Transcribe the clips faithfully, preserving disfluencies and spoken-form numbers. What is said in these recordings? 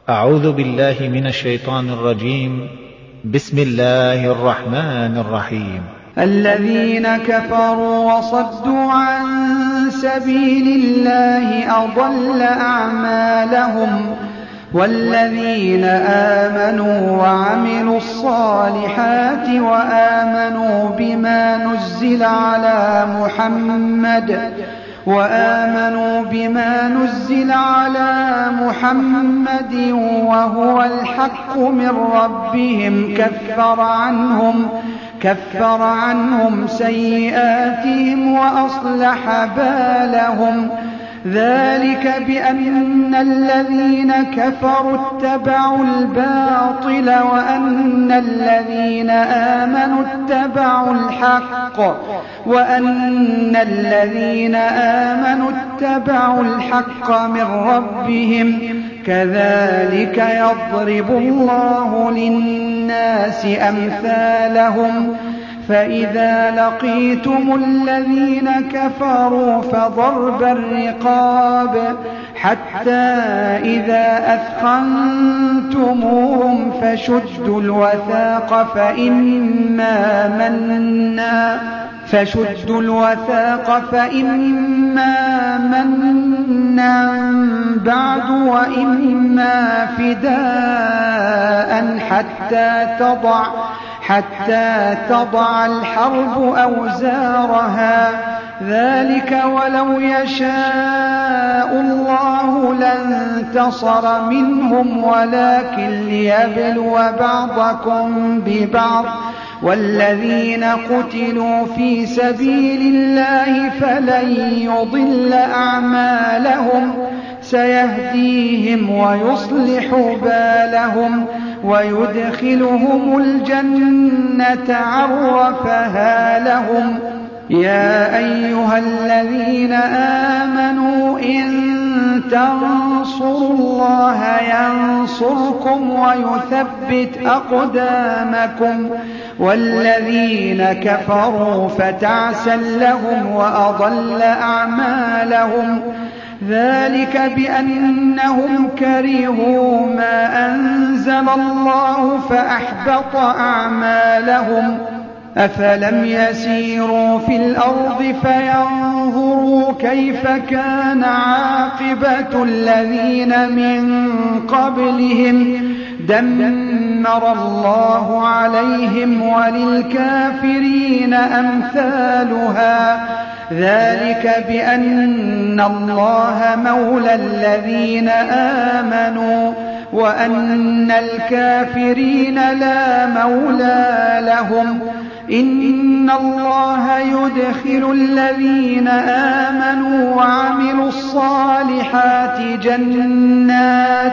أعوذ بالله من الشيطان الرجيم. بسم الله الرحمن الرحيم. الذين كفروا وصدوا عن سبيل الله أضل أعمالهم والذين آمنوا وعملوا الصالحات وآمنوا بما نزل على محمد وآمنوا بما نزل على محمد وهو الحق من ربهم كفر عنهم كفر عنهم سيئاتهم وأصلح بالهم ذلك بأن الذين كفروا اتبعوا الباطل وأن الذين آمنوا اتبعوا الحق وأن الذين آمنوا اتبعوا الحق من ربهم كذلك يضرب الله للناس أمثالهم فإذا لقيتم الذين كفروا فضرب الرقاب حتى إذا أثخنتموهم فشدوا الوثاق فإما منا فشدوا الوثاق فإما منا بعد وإما فداء حتى تضع حتى تضع الحرب أوزارها ذلك ولو يشاء الله لانتصر منهم ولكن ليبلو بعضكم ببعض والذين قتلوا في سبيل الله فلن يضل أعمالهم سيهديهم ويصلح بالهم ويدخلهم الجنة عرفها لهم يا أيها الذين آمنوا إن تنصروا الله ينصركم ويثبت أقدامكم والذين كفروا فتعسا لهم وأضل أعمالهم ذلك بأنهم كرهوا ما أنزل الله فأحبط أعمالهم أفلم يسيروا في الأرض فينظروا كيف كان عاقبة الذين من قبلهم دمر الله عليهم وللكافرين أمثالها ذلك بأن الله مولى الذين آمنوا وأن الكافرين لا مولى لهم إن الله يدخل الذين آمنوا وعملوا الصالحات جنات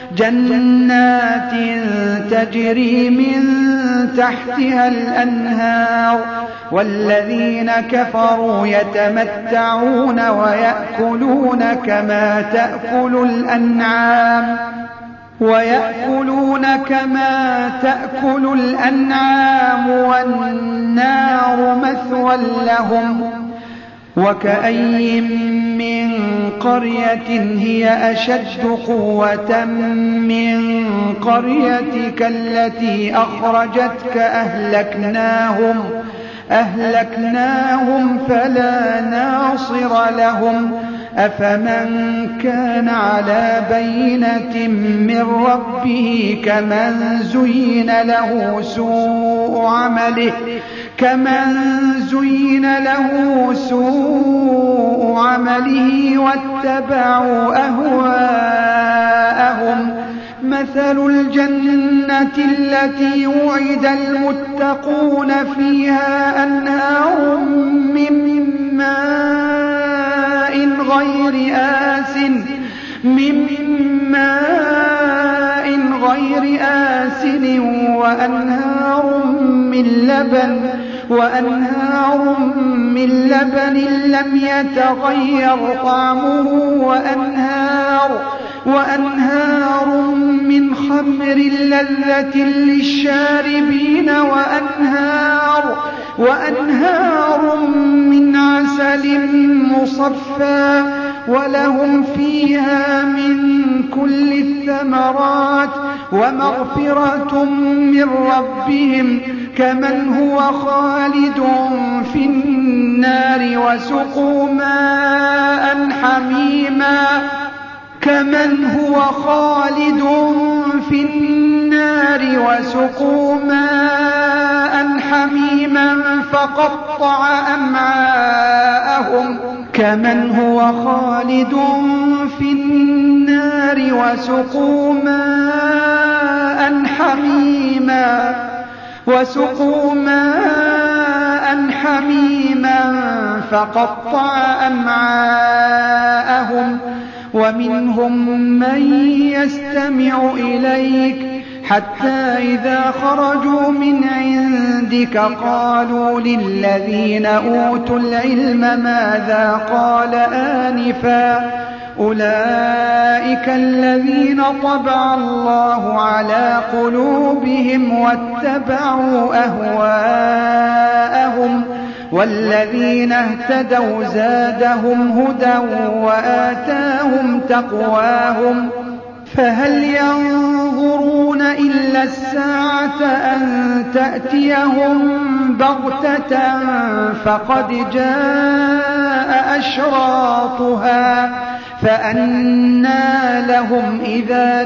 جنات تجري من تحتها الأنهار والذين كفروا يتمتعون ويأكلون كما تأكل الأنعام ويأكلون كما تأكل الأنعام والنار مثوى لهم وكأي من قرية هي أشد قوة من قريتك التي أخرجتك أهلكناهم أهلكناهم فلا ناصر لهم أفمن كان على بينة من ربه كمن زين له سوء عمله كمن زين له سوء عمله واتبعوا أهواءهم مثل الجنة التي وعد المتقون فيها أنهار من ماء غير آس من ماء غير آسن وأنهار من لبن وأنهار من لبن لم يتغير طعمه وأنهار وأنهار من خمر لذة للشاربين وأنهار وأنهار من عسل مصفى ولهم فيها من كل الثمرات ومغفرة من ربهم كمن هو خالد في النار وسقوا ماء حميما كمن هو خالد في النار وسقوا ماء حميما فقطع أمعاءهم كمن هو خالد في النار وسقوا ماء حميما وسقوا ماء حميما فقطع أمعاءهم ومنهم من يستمع إليك حتى إذا خرجوا من عندك قالوا للذين أوتوا العلم ماذا قال آنفا أولئك الذين طبع الله على قلوبهم واتبعوا أهواءهم والذين اهتدوا زادهم هدى وآتاهم تقواهم فهل ينظرون إلا الساعة أن تأتيهم بغتة فقد جاء أشراطها فأنى لهم إذا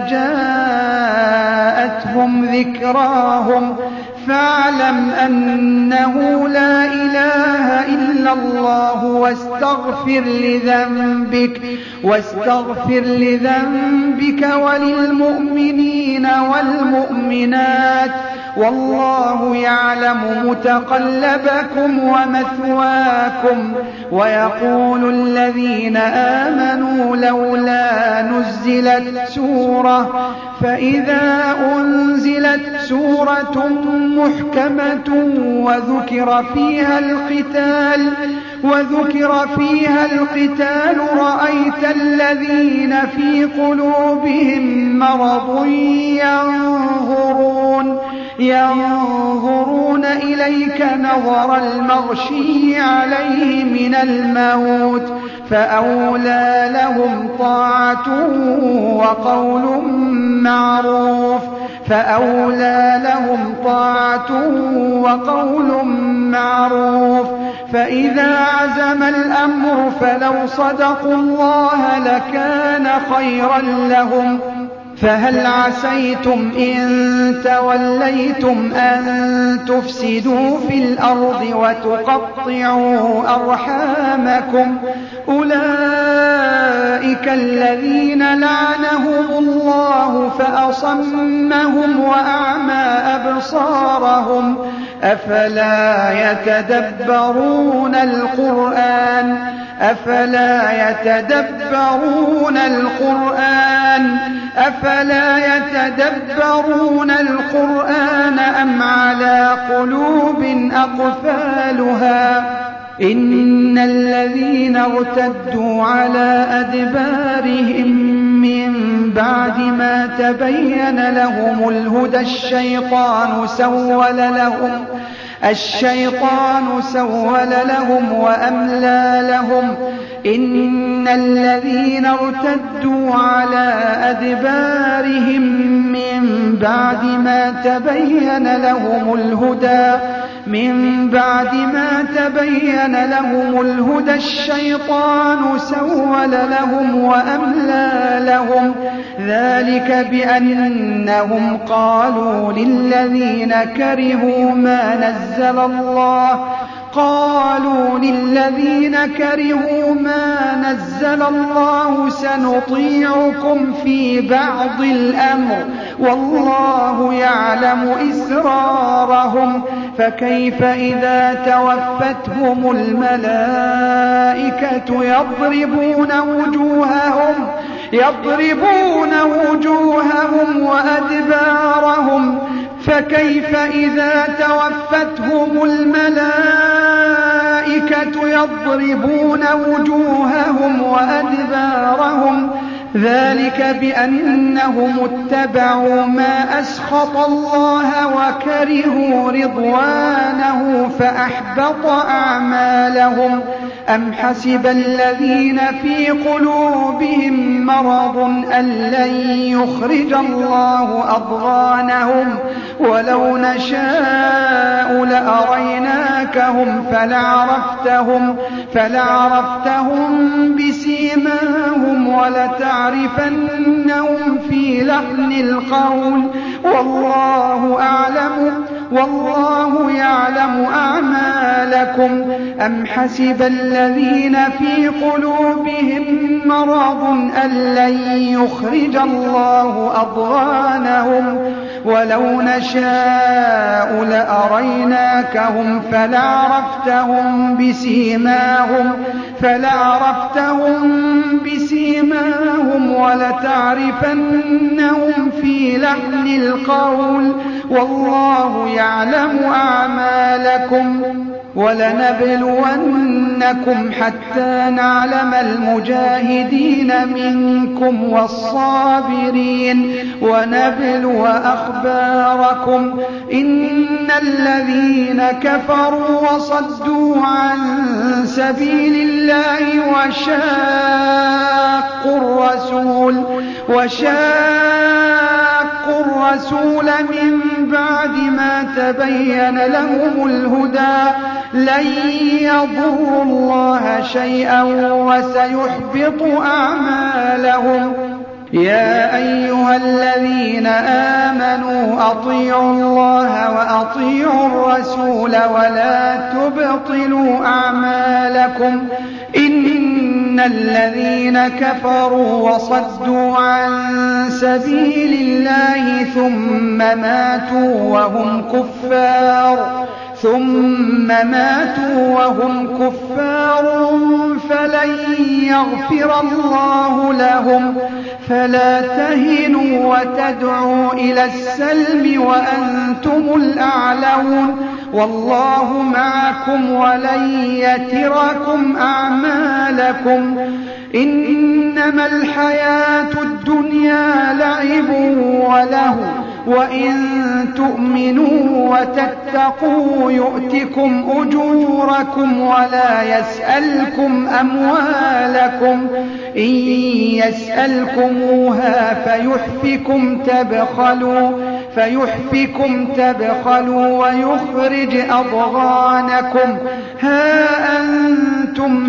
جاءتهم ذكراهم فاعلم أنه لا إله إلا الله واستغفر لذنبك واستغفر لذنبك وللمؤمنين والمؤمنات والله يعلم متقلبكم ومثواكم ويقول الذين آمنوا لولا نزلت سورة فإذا أنزلت سورة محكمة وذكر فيها القتال وذكر فيها القتال رأيت الذين في قلوبهم مرض ينظرون ينظرون إليك نظر المغشي عليه من الموت فأولى لهم طاعة وقول معروف فأولى لهم طاعة وقول معروف فإذا عزم الأمر فلو صدقوا الله لكان خيرا لهم فهل عسيتم إن توليتم أن تفسدوا في الأرض وتقطعوا أرحامكم أولئك الذين لعنهم الله فأصمهم وأعمى أبصارهم أفلا يتدبرون القرآن أفلا يتدبرون القرآن أفلا يتدبرون القرآن أم على قلوب أقفالها إن الذين ارتدوا على أدبارهم من بعد ما تبين لهم الهدى الشيطان سول لهم الشيطان سول لهم وأملى لهم إن الذين ارتدوا على أدبارهم من بعد ما تبين لهم الهدى من بعد ما تبين لهم الهدى الشيطان سول لهم وأملى لهم ذلك بأنهم قالوا للذين كرهوا ما نزل الله قالوا للذين كرهوا ما نزل الله سنطيعكم في بعض الأمر والله يعلم إسرارهم فكيف إذا توفتهم الملائكة يضربون وجوههم يضربون وجوههم وأدبارهم فكيف إذا توفتهم الملائكة يضربون وجوههم وأدبارهم ذلك بأنهم اتبعوا ما أسخط الله وكرهوا رضوانه فأحبط أعمالهم أم حسب الذين في قلوبهم مرض أن لن يخرج الله أضغانهم ولو نشاء لأريناكهم فلعرفتهم, فلعرفتهم بسيماهم ولتعرفنهم في لحن القول والله أعلم والله يعلم أعمالكم. أم حسب الذين في قلوبهم مرض أن لن يخرج الله أضغانهم ولو نشاء لأريناكهم فلعرفتهم بسيماهم, فلعرفتهم بسيماهم ولتعرفنهم في لحن القول والله يعلم أعمالكم. ولنبلونكم حتى نعلم المجاهدين منكم والصابرين ونبلو أخباركم. إن الذين كفروا وصدوا عن سبيل الله وشاقوا الرسول وشاقوا الرسول من بعد ما تبين لهم الهدى لن يضروا الله شيئا وسيحبط أعمالهم. يا أيها الذين آمنوا أطيعوا الله وأطيعوا الرسول ولا تبطلوا أعمالكم. إن الذين كفروا وصدوا عن سبيل الله ثم ماتوا وهم كفار ثم ماتوا وهم كفار فلن يغفر الله لهم. فلا تهنوا وتدعوا إلى السلم وأنتم الأعلون والله معكم ولن يتركم أعمالكم. إنما الحياة الدنيا لعب وله وإن تؤمنوا وتتقوا يؤتكم أجوركم ولا يسألكم أموالكم. إن يسألكموها فيحفكم تبخلوا فيحفكم تبخلوا ويخرج أضغانكم. ها أنتم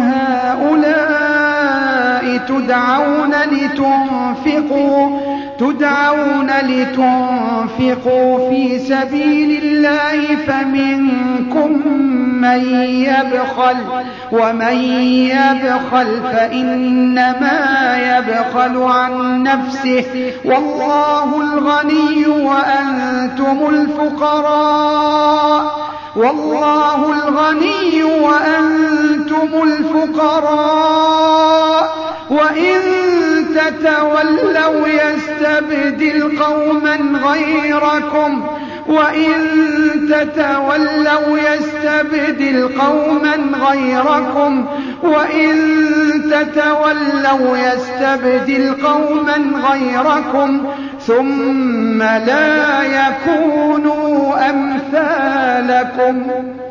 هؤلاء تدعون لتنفقوا تدعون لتنفقوا في سبيل الله فمنكم من يبخل ومن يبخل فإنما يبخل عن نفسه والله الغني وأنتم الفقراء والله الغني وأنتم الفقراء وإن تتولوا يستبدل قوما غيركم وإن تتولوا يستبدل قوما غيركم وإن تتولوا يستبدل قوما غيركم ثم لا يكونوا أمثالكم.